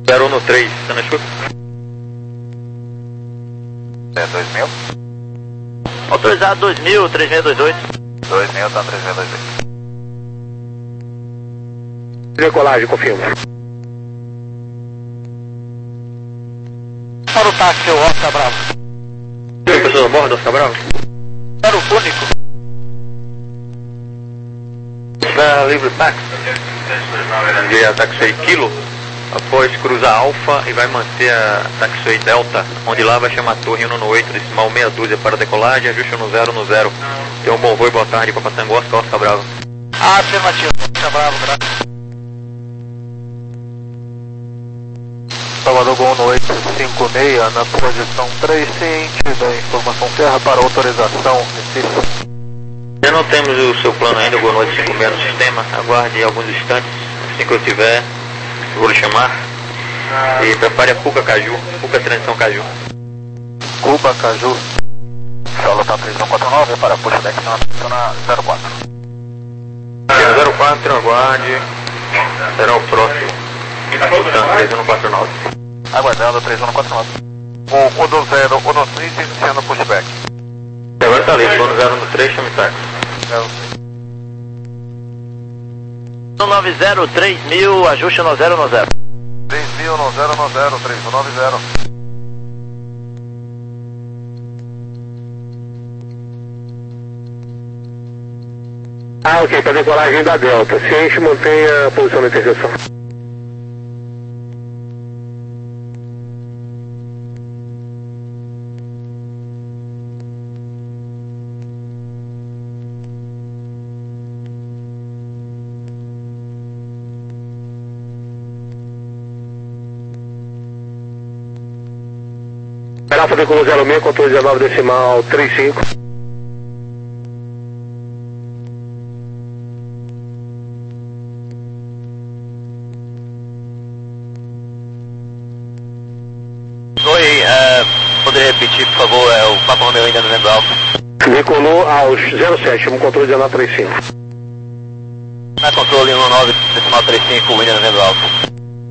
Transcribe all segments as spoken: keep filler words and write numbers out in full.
zero no três, você não escuta? É dois mil? Autorizado dois mil, três seis dois oito. dois mil, tá três seis dois oito. Decolagem, confirma. Para o táxi, o Oscar Bravo. Tem pessoas a bordo, Oscar Bravo? Para o Fônico. Da livre táxi. Via taxi Kilo, após cruzar Alfa e vai manter a taxi Delta, onde lá vai chamar a torre um no oito, decimal meia dúzia para decolagem, ajuste no zero no zero. Tenha um bom voo e boa tarde, Papatango, Oscar, Oscar Bravo. Afirmativo, Oscar Bravo, graças. Salvador Gol no oito cinco seis, na posição três, ciente da informação terra para autorização Recife. Já não temos o seu plano ainda, o Gol no cinco seis no sistema, aguarde alguns instantes, assim que eu tiver, eu vou lhe chamar. E prepare a Puca Caju, Puca Transição Caju. Cuba Caju. Solo tá três um quatro nove para pushback na zero quatro. zero quatro, aguarde, será o próximo. Portanto, três um quatro nove. Aguardando três um quatro nove. O um dois zero, um dois três, iniciando pushback. E agora tá livre, no zero no três, chame táxi. um nove zero, três mil, ajuste no zero no zero. três mil no zero no zero, três um nove zero. Ah, ok, para decolagem da Delta. Ciente, mantenha a posição da interseção. Alfa decolou zero seis, controle dezenove decimal trinta e cinco. Oi, é, poderia repetir, por favor, é, o Papa Romeo ainda Novembro Alfa. Decolou aos zero sete, um controle dezenove trinta e cinco. Na controle um nove decimal trinta e cinco, William Novembro Alfa.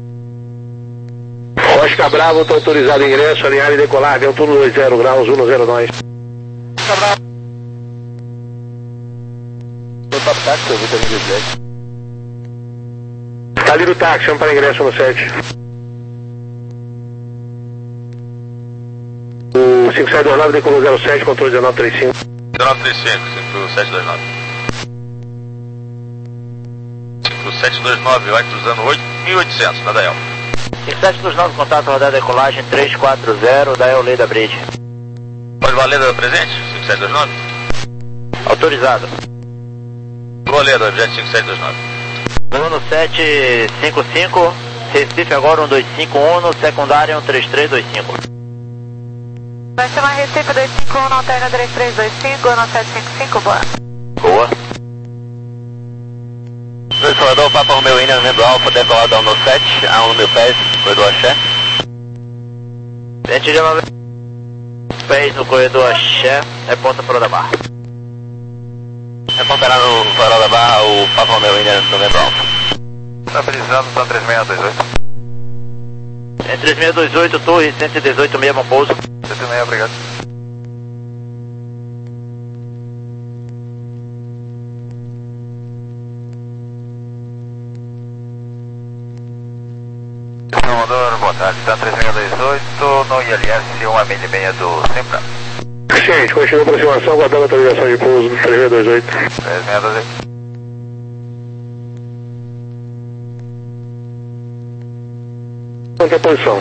Oscar Bravo, está autorizado ingresso, alinhar e decolar, vento dois zero graus, um zero nove. Oscar Bravo. Foi para o táxi, eu vi também dezessete. Está ali no táxi, chama para ingresso no sete. O cinco sete dois nove decolou zero sete, controle dezenove trinta e cinco. dezenove trinta e cinco, cinco sete dois nove. cinco sete dois nove, vai cruzando oito mil e oitocentos, na Dael. cinco sete dois nove, contato, rodada decolagem três quatro zero, da Euleda Bridge. Pode valer presente? cinco sete dois nove? Autorizado. Valeda, objeto cinco sete dois nove. Uno sete cinco cinco, Recife agora um dois cinco um, secundária um três três dois cinco. Vai chamar Recife dois cinco um, alterna três três dois cinco, Uno sete cinco cinco, boa. Boa. dois Salvador, Papa Romeo India, Novembro Alfa, decolado ao sete, a um mil pés, corredor Axé. Vente de nove pés no corredor Axé, reponta para o da Barra. Repontará no farol da Barra o Papa Romeo India, Novembro Alfa. Estabilizando, está três seis dois oito. É três seis dois oito, torre cento e dezoito, mesmo pouso. cento e seis, obrigado. Salvador, boa tarde, está três seis dois oito, no I L S uma milha e meia do Sempra. Gente, continua a aproximação, guardando a atualização de pouso do três seis dois oito. três seis dois oito. Quanto é a posição?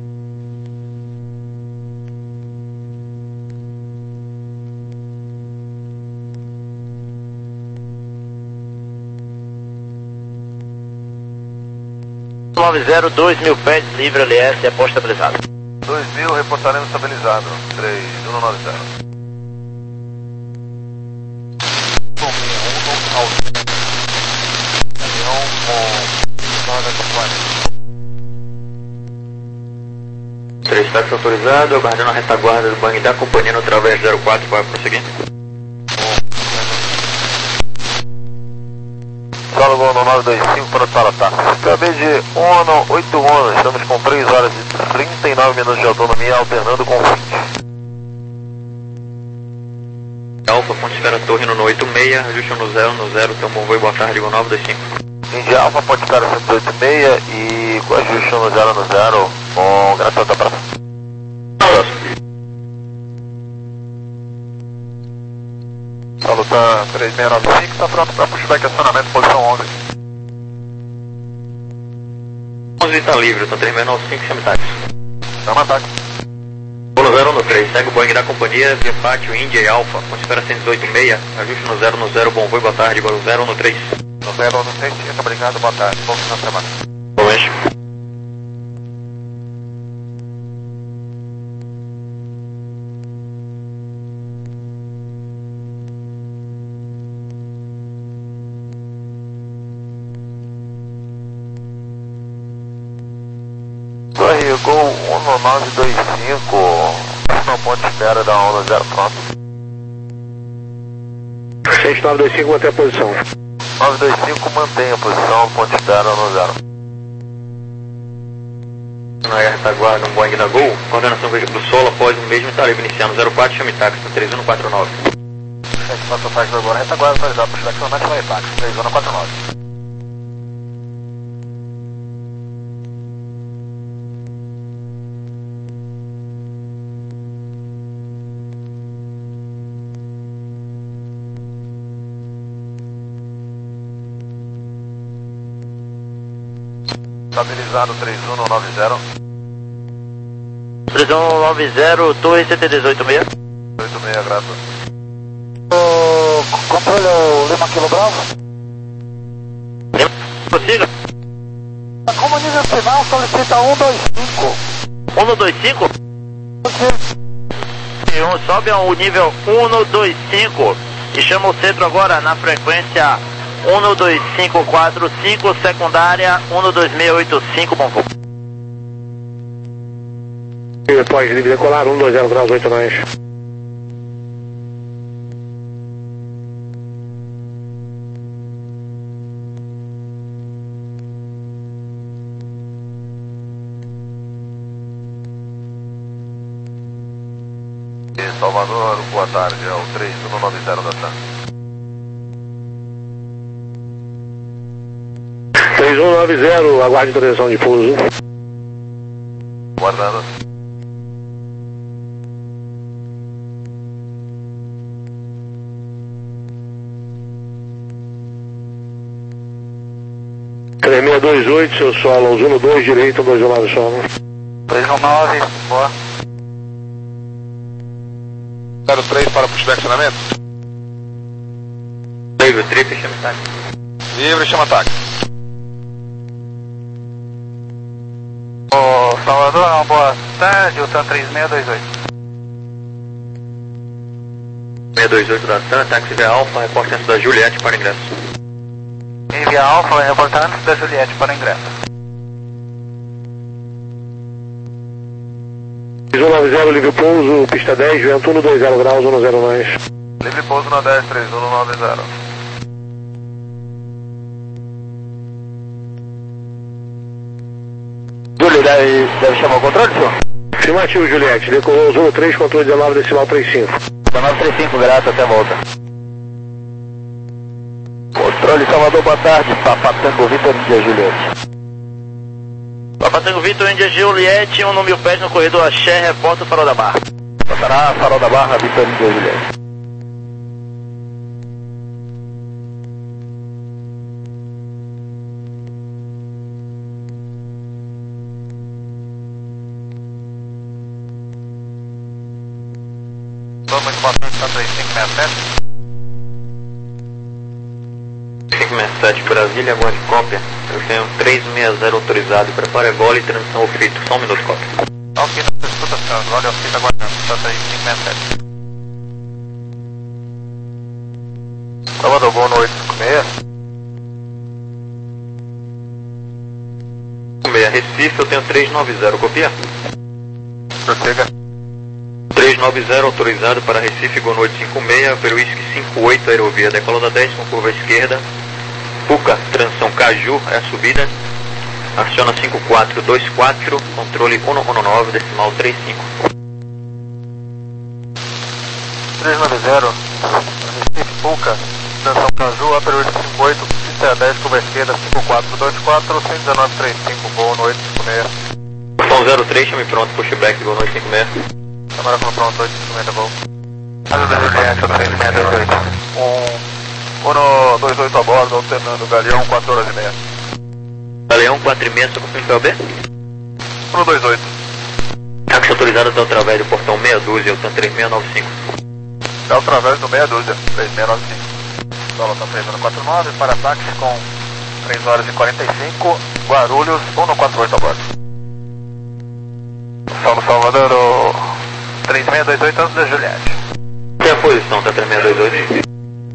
nove zero, dois mil pés, livre L S, aposta estabilizado. dois mil, reportaremos estabilizado, três um nove zero. Caminhão com carga de planeta. três táxi autorizado, aguardando a retaguarda do banho da companhia no través zero quatro, vai prosseguir. Solo Gol no nove dois cinco para o Saratá. Acabei de Uno oito Uno, estamos com três horas e trinta e nove minutos de autonomia, alternando com vinte. Alfa, ponte espera torre no oito seis, ajuste no zero, no zero, tem um bom voo, boa tarde, Gol nove dois cinco. Índia Alfa, ponte espera cento e oito seis e ajuste no zero, no zero, com graça da praça. Salutar três seis nove cinco, está pronto para pushback acionamento, posição onze. onze está livre, então três seis nove cinco, chama táxi. Chama táxi. Gol zero no três, segue o Boeing da companhia, via pátio, Índia e Alfa, ponte espera cento e dezoito seis, ajuste no zero, no zero, bom voo, boa tarde, Gol zero no três. No zero no três, muito obrigado, boa tarde, bom final de semana. Bom mês. Torre Gol um nove dois cinco, no ponte espera da onda zero pronto. seis nove dois cinco, mantém a posição. nove dois cinco, mantém a posição, ponte espera no zero. Na retaguarda, um Boeing da Gol, coordenação veículo solo após o mesmo está livre, iniciando zero quatro, chame táxi, três um quatro nove. sete quatro táxi agora, retaguarda atualizado, puxback acionamento, chame táxi, três um quatro nove. Estabilizado três um nove zero. três um nove zero, torre C T dezoito seis. oito seis, graças. O controle o Lima Kilo Bravo. Consiga? Como nível final solicita um dois cinco. um dois cinco? Sobe ao nível um dois cinco e chama o centro agora na frequência um dois cinco quatro cinco, secundária um dois seis oito cinco, bom voo. Pode livre decolar, um dois zero graus, oito nós. Salvador, boa tarde, é o três um nove zero da T A M. três um nove zero, aguarde direção de pouso. Guardando. três seis dois oito, seu solo, um dois direito, dois nove solo. três um nove, boa. zero três para puxback acionamento. Livre, trip, chama táxi. Livre, chama táxi. Ô, Salvador, uma boa tarde, o T A M três seis dois oito. seis dois oito da T A M, táxi via Alfa, reporte antes da Juliette para ingresso. Via Alfa, vai reportar antes da Juliette para ingresso. três um nove zero, livre pouso, pista dez, vento um dois zero graus, um zero mais. Livre pouso na dez, três um nove zero. Juliette, deve chamar o controle, senhor? Afirmativo, Juliette, decolou um três, controle dezenove, decimal trinta e cinco. dezenove trinta e cinco, graças, até a volta. Controle Salvador, boa tarde, Papatango Vitor Índia Juliette. Papatango Vitor Índia Juliette, um no mil pés no corredor Axé, reporta o Farol da Barra. Passará Farol da Barra, Vitor Índia Juliette. Toma de bastante, está três cinco seis sete. cinco seis sete Brasília, aguarde cópia. Eu tenho três seis zero autorizado, prepare a bola e transmissão ao fito. Só um minuto, cópia. Ok, não se escuta, senhor. Olha o fito aguardando, está três cinco seis sete. Salvador, boa noite, cinco seis. Recife, eu tenho três nove zero, copia? Prossiga. três nove zero autorizado para Recife, Gol noite cinco seis, Peruísque cinco oito, aerovia, decola da dez com curva à esquerda, Puca, transição Caju, é a subida. Aciona cinco quatro dois quatro, controle cento e dezenove, decimal trinta e cinco. três nove zero, Recife Puca, transição Caju, Upper oito cinco oito, pista dez, curva esquerda, cinco quatro dois quatro, cento e dezenove trinta e cinco, voo no oito cinco seis. Portão zero três, chame pronto, pushback, voo no oito cinco seis. Câmara com pronto, oito cinco seis, voo. Asa da Juliette, três seis dois oito. Um, Uno dois oito a bordo, alternando, Galeão, quatro horas e meia. Galeão quatro e meia, só confirma P O B? Uno dois oito. Táxi autorizado até através do portão meia dúzia, o TAM três seis nove cinco. Até através do meia dúzia, três seis nove cinco. Solo TAM três um quatro nove, para táxi com três horas e quarenta e cinco, Guarulhos, cento e quarenta e oito a bordo. Solo Salvador, o três seis dois oito, antes da Juliette. Tem a posição, tá três seis dois oito.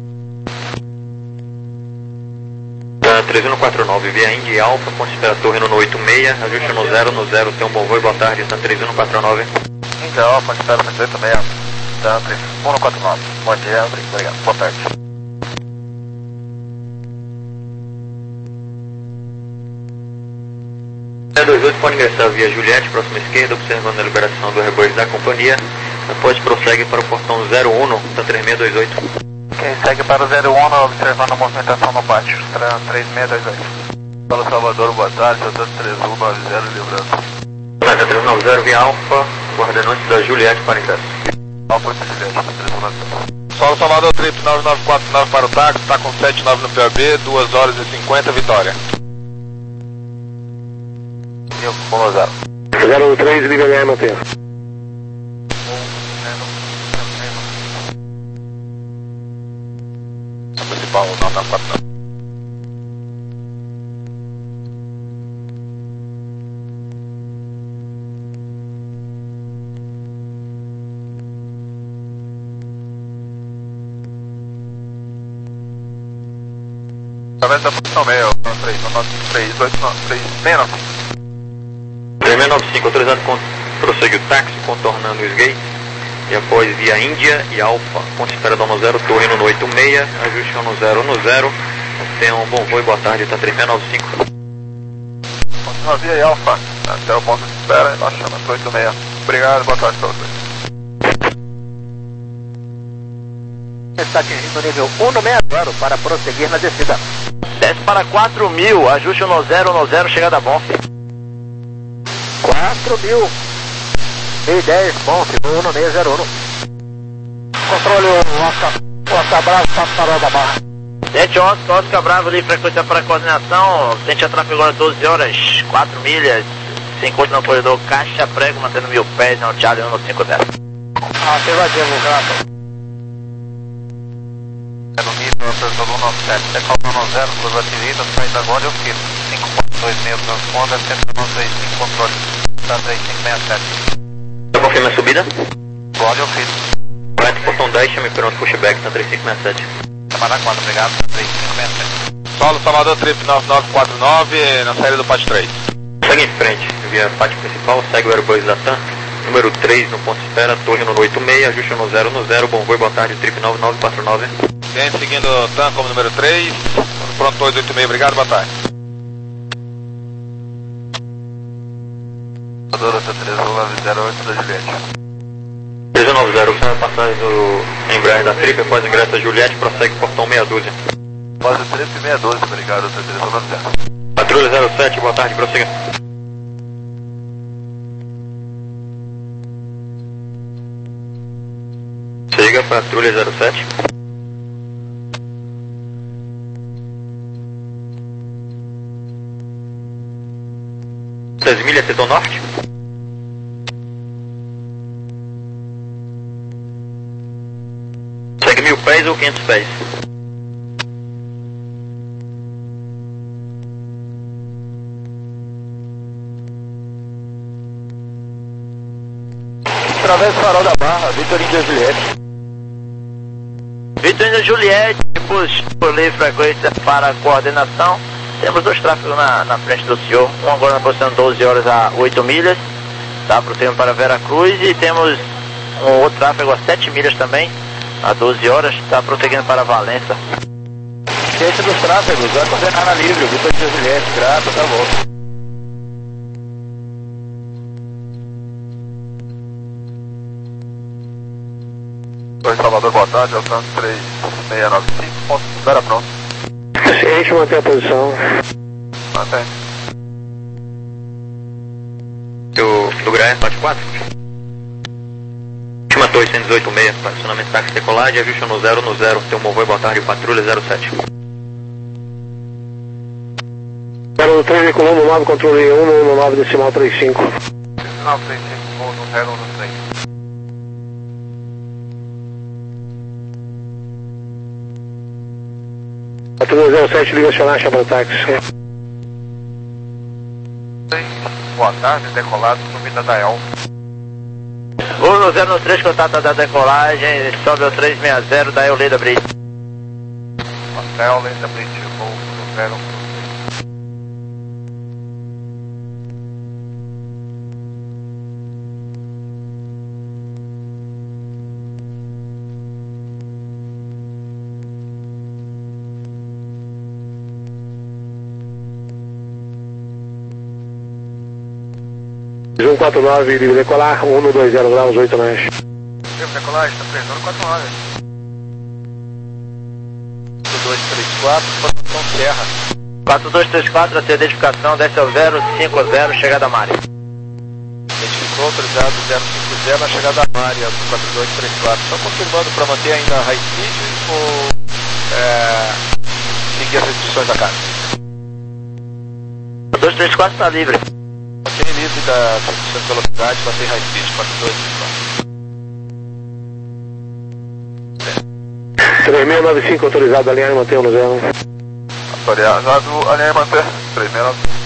Tá três um quatro nove, via Indy e Alfa, ponte espera torre no oito seis, ajuste no zero, no zero, tem um bom voo, boa tarde, tá três um quatro nove. Indy Alfa, ponte espera no oito seis, tá três um quatro nove. Bom dia, obrigado, boa tarde. três dois oito pode ingressar via Juliette, próxima esquerda, observando a liberação do rebanho da companhia. Depois prossegue para o portão zero um, tá três seis dois oito. Quem segue para o zero um, observando a movimentação no pátio, três seis dois oito. Fala Salvador, boa tarde, eu estou três um nove zero, livrando. Tá três um nove zero via Alfa, guardanante da Juliette para ingresso. Alfa oito Juliette, três um nove zero. Solo Salvador, trip nove nove quatro nove para o táxi, está com sete nove no P O B, duas horas e cinquenta, Vitória. um zero. zero três, liga H, mantenha. Principal, nove nove quatro nove. Através da posição meia, três um nove três dois três seis nove cinco. três seis nove cinco, autorizado con prossegue o táxi, contornando os gates. E após via Índia e Alfa, ponte espera do no zero, torre no oito seis, ajuste no zero no zero. Tenha um bom voo e boa tarde, tá três seis nove cinco. Continua via e Alfa, até o ponto de espera, nós chamamos oito seis. Obrigado, boa tarde para vocês. Está atingindo o nível cento e sessenta para prosseguir na descida. Desce para quatro mil, ajuste no zero no zero, chegada bom. quatro mil. E dez, bom, um seis zero um. Controle o Oscar, Oscar Bravo, Passo Farol da Barra. sete onze, Oscar Bravo, ali, frequência para coordenação, tente a tráfego agora doze horas, quatro milhas, se encontra no corredor Caixa Prego, mantendo mil pés, no Charlie um cinco zero. Afirmativo, grato. É no nível, apertou um nove sete, decalma um zero, curva direita, saída agora eu fiz cinco ponto dois meio, transponda, cento e noventa e cinco, controle, tá três cinco seis sete. Confirma a subida? Agora eu fiz. Correto, portão dez, chame pronto, pushback, tá três cinco seis sete. Camarada quatro, obrigado, três cinco seis sete. Solo Salvador, trip nove nove quatro nove, na saída do pátio três. Segue em frente, via pátio principal, segue o Airbus da TAM, número três no ponto de espera, torre no oito seis, ajuste no zero no zero, bom voo e boa tarde, trip nove nove quatro nove. Vem seguindo o TAM como número três, pronto oito oito seis, obrigado, boa tarde. Salvador, três um nove zero oito da Juliette. três um nove zero, você vai passar do embrague da Trip, após ingresso da Juliette, prossegue portão meia dúzia. Pós o trip seis doze, obrigado, três um nove zero. Patrulha zero sete, boa tarde, prossiga. Siga, patrulha zero sete. seis milhas, setor norte. Segue mil pés ou quinhentos pés? Através do Farol da Barra, Vitor Índia Juliette. Vitor Índia Juliette, por lei frequência para coordenação. Temos dois tráfegos na, na frente do senhor, um agora na posição doze horas a oito milhas, tá, prosseguindo para Vera Cruz, e temos um outro tráfego a sete milhas também, a doze horas, está prosseguindo para Valença. esqueça dos tráfegos, vai coordenar na livre, Vitor de Juliette, graça, tá bom. Oi, Salvador, boa tarde, é o Santos três seis nove cinco, ponto zero pronto. Ciente, mantém a posição. Mantém. Do, do Graé quatro quatro. Última torre cento e dezoito seis, estacionamento táxi decolagem, ajuste no zero no zero, teu movoi, boa tarde, patrulha zero sete. zero três, veiculando nove, controle um um nove, decimal trinta e cinco. nove três cinco, voo no zero um três. Patrulha zero sete, liga acionar, chama táxi. Boa tarde, decolado, subida da El. Voo no zero três, contato da decolagem, sobe o três seis zero da Euleda Bridge. Hotel, Lenda Bridge, voo no zero um três. um quatro nove, livre decolar, um dois zero graus, oito nós. Livre decolagem, está três um quatro nove. quatro dois três quatro, posição Serra. quatro dois três quatro, a sua identificação, desce ao zero cinco zero, chegada a Mari. Identificou, autorizado zero cinco zero, na chegada a Mari, quatro dois três quatro. Só confirmando para manter ainda a high speed ou é, seguir as restrições da casa? quatro dois três quatro está livre. Mantém livre da restrição de velocidade, mantém high speed, quatro dois três quatro. três seis nove cinco, autorizado, alinhar e manter no zero. Autorizado, alinhar e manter, três seis nove cinco.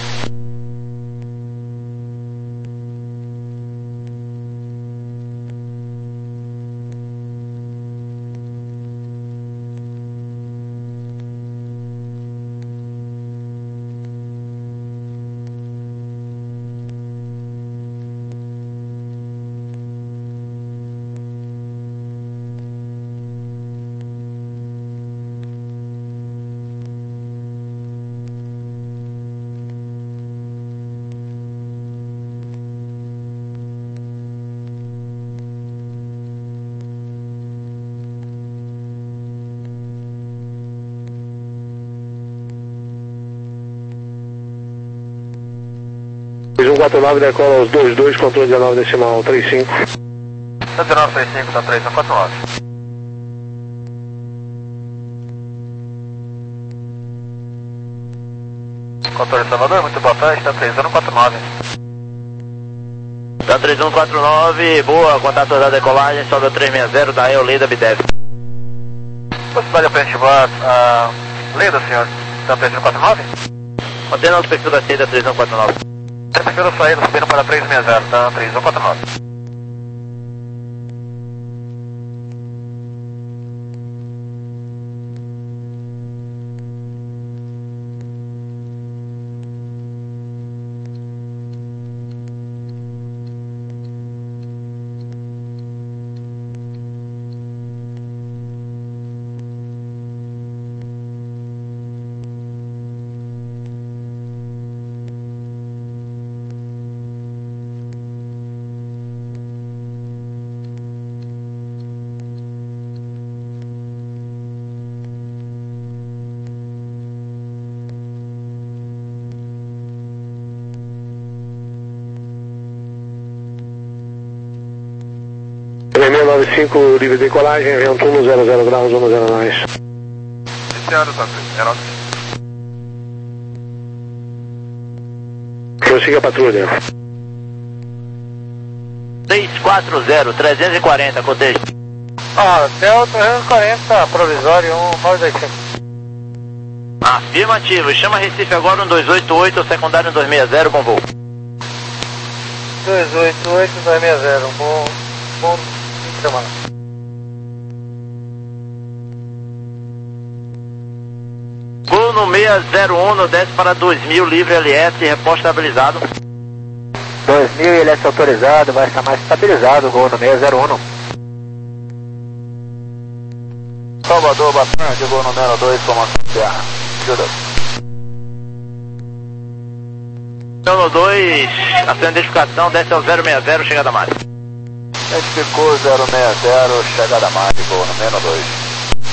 um quatro nove, decola os dois dois, controle dezenove, decimal trinta e cinco. dezenove trinta e cinco, da três um quatro nove. Controle de Salvador, muito boa tarde, está três um quatro nove. Da três um quatro nove, boa, contato da decolagem, sobe o três seis zero da Euleda Bidev. Possibilidade de preenchivar a Leda, senhor, da três um quatro nove? Mantém nosso perfil da saída três um quatro nove. Perfil da saída, subindo para três seis zero, da três um quatro nove. três seis nove cinco, livre decolagem, vento um zero zero graus, um zero nós. Iniciando, tá, é nosso. Prossiga a patrulha. três quatro zero, trezentos e quarenta, cotejo. Ah, Hotel trezentos e quarenta, provisório um nove dois cinco. Afirmativo, chama Recife agora um dois oito oito, secundário um dois seis zero, bom voo. dois oito oito, dois seis zero, bom, bom fim de semana. Gol no seis zero um, no desce para dois mil, livre L S, reposto estabilizado. dois mil, L S autorizado, vai estar mais estabilizado, gol no seis zero um. Salvador, boa tarde, voo número dois, formação Terra. Ajuda. Número dois, a sua identificação desce ao zero seis zero, chegada máxima. Identificou zero seis zero, chegada máxima, voo número dois.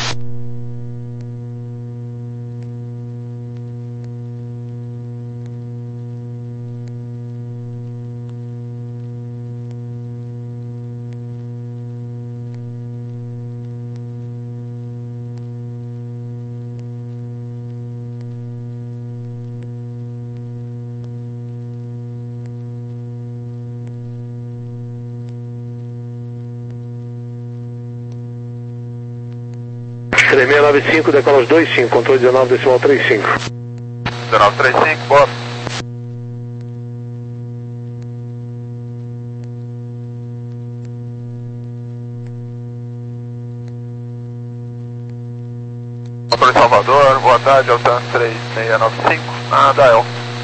três seis nove cinco, decola os dois cinco, controle dezenove decimal trinta e cinco. dezenove trinta e cinco, bota. Controle Salvador, boa tarde, Altan três seis nove cinco, ah, Dael.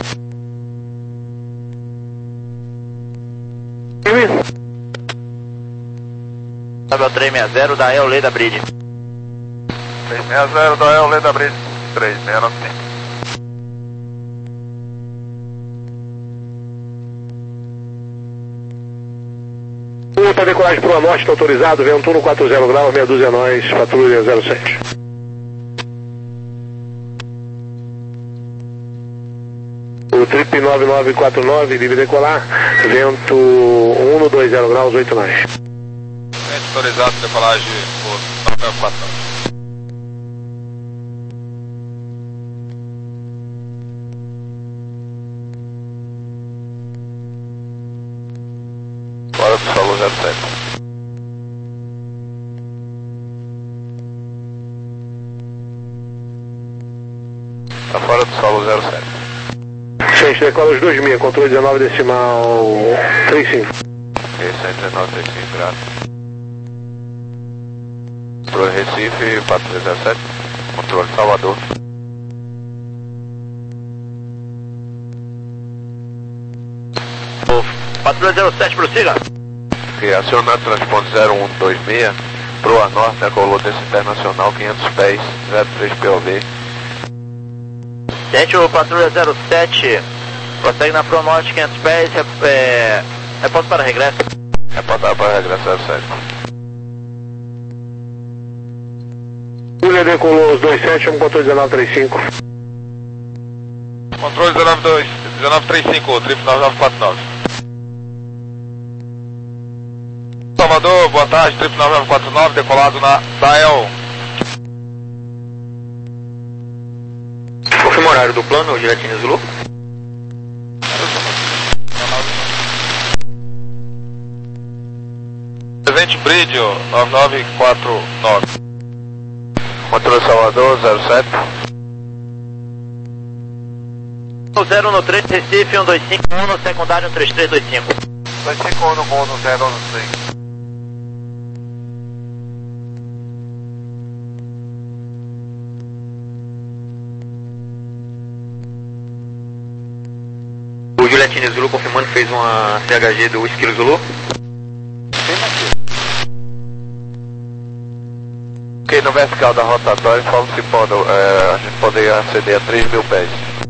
Sabe três seis zero, Dael, Leda Bridge. três seis zero, Dael, Leda Bridge, três seis nove cinco. Um para decolagem para o norte, está autorizado, vento quatro zero graus, meia dúzia nós, patrulha zero sete. O trip nove nove quatro nove, livre decolar, vento um dois zero graus, oito nós. Vento autorizado, decolagem por nove nove quatro nove. Fora do solo zero sete. Tá fora do solo zero sete. Gente, decola os dois mil, controle dezenove decimal trinta e cinco. Ok, cento e dezenove trinta e cinco, graças. Controle Recife, quatro três zero sete. Controle Salvador. Patrulha zero sete, prossiga. Ok, acionando transponde zero um dois seis, proa norte, decolou desse internacional, quinhentos pés, zero três P O V. Gente, o Patrulha zero sete, prossegue na Pro Norte, quinhentos pés, é, reporta para regresso. Reportar para regresso zero sete. Patrulha decolou os dois sete, um controle dezenove trinta e cinco. Controle dezenove trinta e cinco, trip nove nove quatro nove. Salvador, boa tarde, trip nove nove quatro nove, decolado na Dael. Confirma o horário do plano, o Giratini Zulu. Presente Bridge, nove nove quatro nove. Controle Salvador, zero sete. zero um três, Recife, um dois cinco um, no secundário um três três dois cinco. dois cinco um no mundo, zero um três. O Giratini Zulu confirmando que fez uma C H G do Whisky Zulu. Ok, no vertical da rotatória, informa se pode, é, a gente poderia aceder a três mil pés.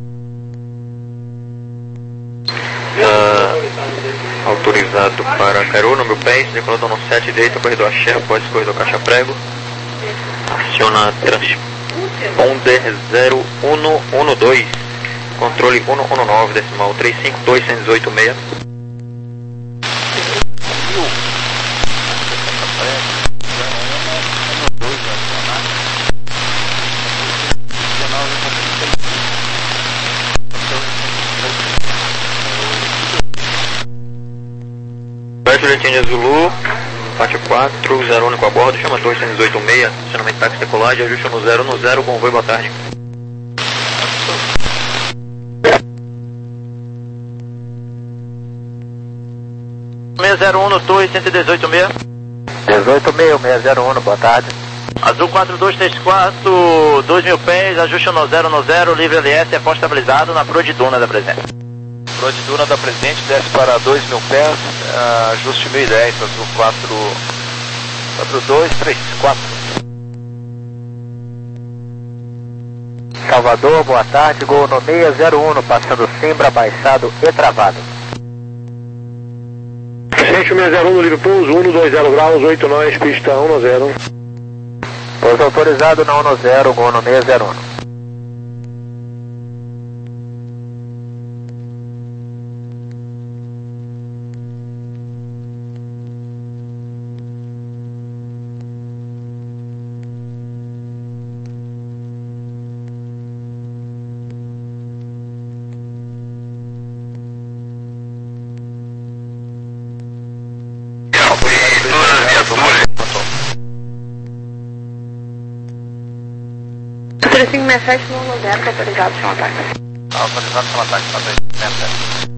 Uh, autorizado para Caru, número pés, decolado no sete, direita, corredor Axé, após corredor Caixa Prego. Aciona transponder zero um um dois, controle um um nove, decimal três cinco dois um oito seis. Julietine Zulu, parte quatro, zero um com a bordo, chama dois um oito seis, acionamento táxi decolagem, ajuste no zero no zero, convoio, boa tarde. seis zero um no Torre, cento e dezoito seis. dezoito seis, seis zero um, boa tarde. Azul quatro dois três quatro, dois mil pés, ajuste no zero no zero, livre L S, é pós estabilizado na Pro de Duna da Presidente. Pro de Duna da Presidente desce para dois mil pés, uh, ajuste mil e dez, Azul quatro dois três quatro. Salvador, boa tarde, gol no seis zero um, passando Simbra, baixado e travado. Sente o seis zero um no livre pouso, um dois zero graus, oito nós, pista um zero. Pouso autorizado na um zero, gol no seis zero um. três cinco seis sete no um zero, autorizado para um ataque. Autorizado para um ataque, tá três cinco seis sete.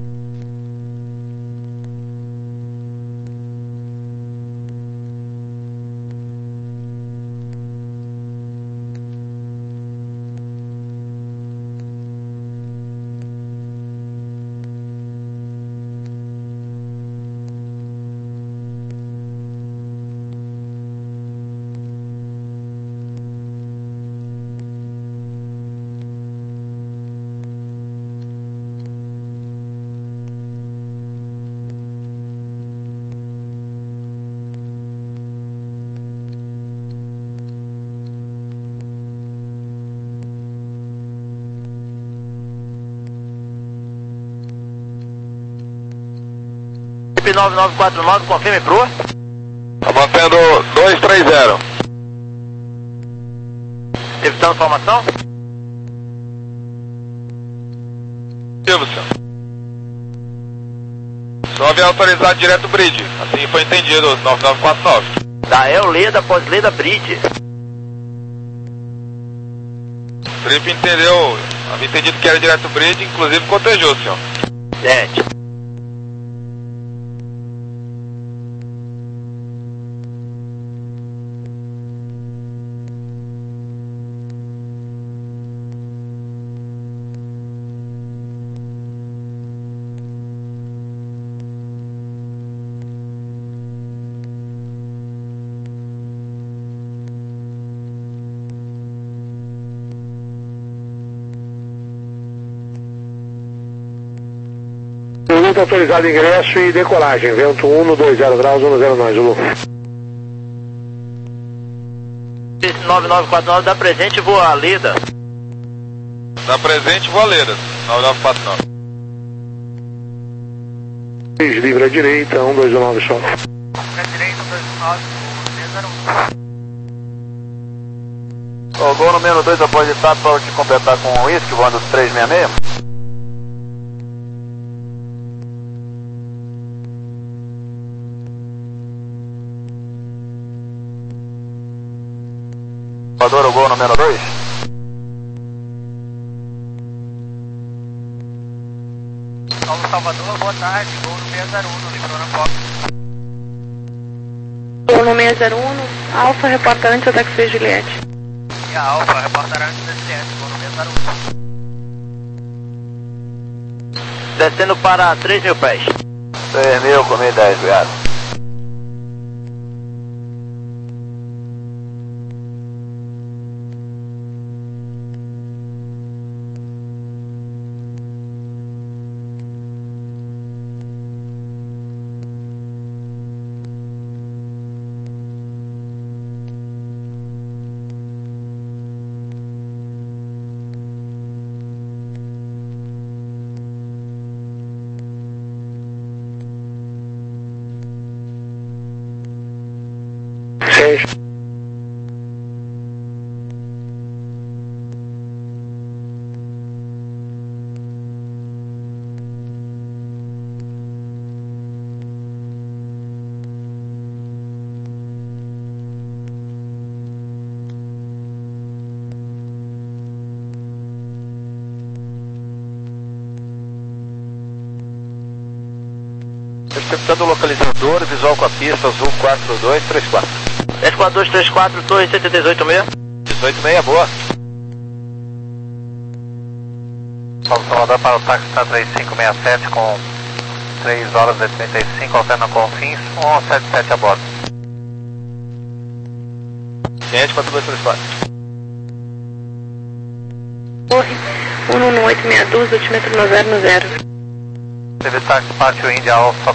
nove nove quatro nove, confirme pro. Tá mantendo dois três zero. Evitando formação? Positivo, senhor. Só havia autorizado direto o bridge. Assim foi entendido, nove nove quatro nove. Da El Leda após Leda Bridge. O Trip entendeu, havia entendido que era direto o bridge, inclusive cotejou, senhor. Gente. Muito autorizado ingresso e decolagem, vento um dois zero graus, um zero nós, Zulu. nove nove quatro nove, dá presente, voa a Leda. Dá presente, voa a Leda, nove nove quatro nove. Livre à direita, um dois nove só. Livre à direita, um dois nove, seis zero um. O gol número dois apositado para te completar com o uísque, voando três seis seis. Salvador, o gol número dois. Salve Salvador, boa tarde, gol no seis zero um, no Livrona Pop. Gol no seis zero um, Alfa, reporta antes, ataque seis Juliette. E a Alfa, reportará antes da Juliette, gol no seis zero um. Descendo para três mil pés. três mil, comi dez, obrigado. Receptando o localizador, visual com a pista, azul quatro dois três quatro. dez quatro dois três quatro, torre cento e dezoito seis. dezoito seis, boa. Salve Salvador para o táxi três cinco seis sete com três horas e trinta e cinco, alterna Confins, um sete sete a bordo. quinhentos, quatro dois três quatro. Torre, um um oito seis dois, altímetro no zero no zero. Teve táxi Pátio Índia Alfa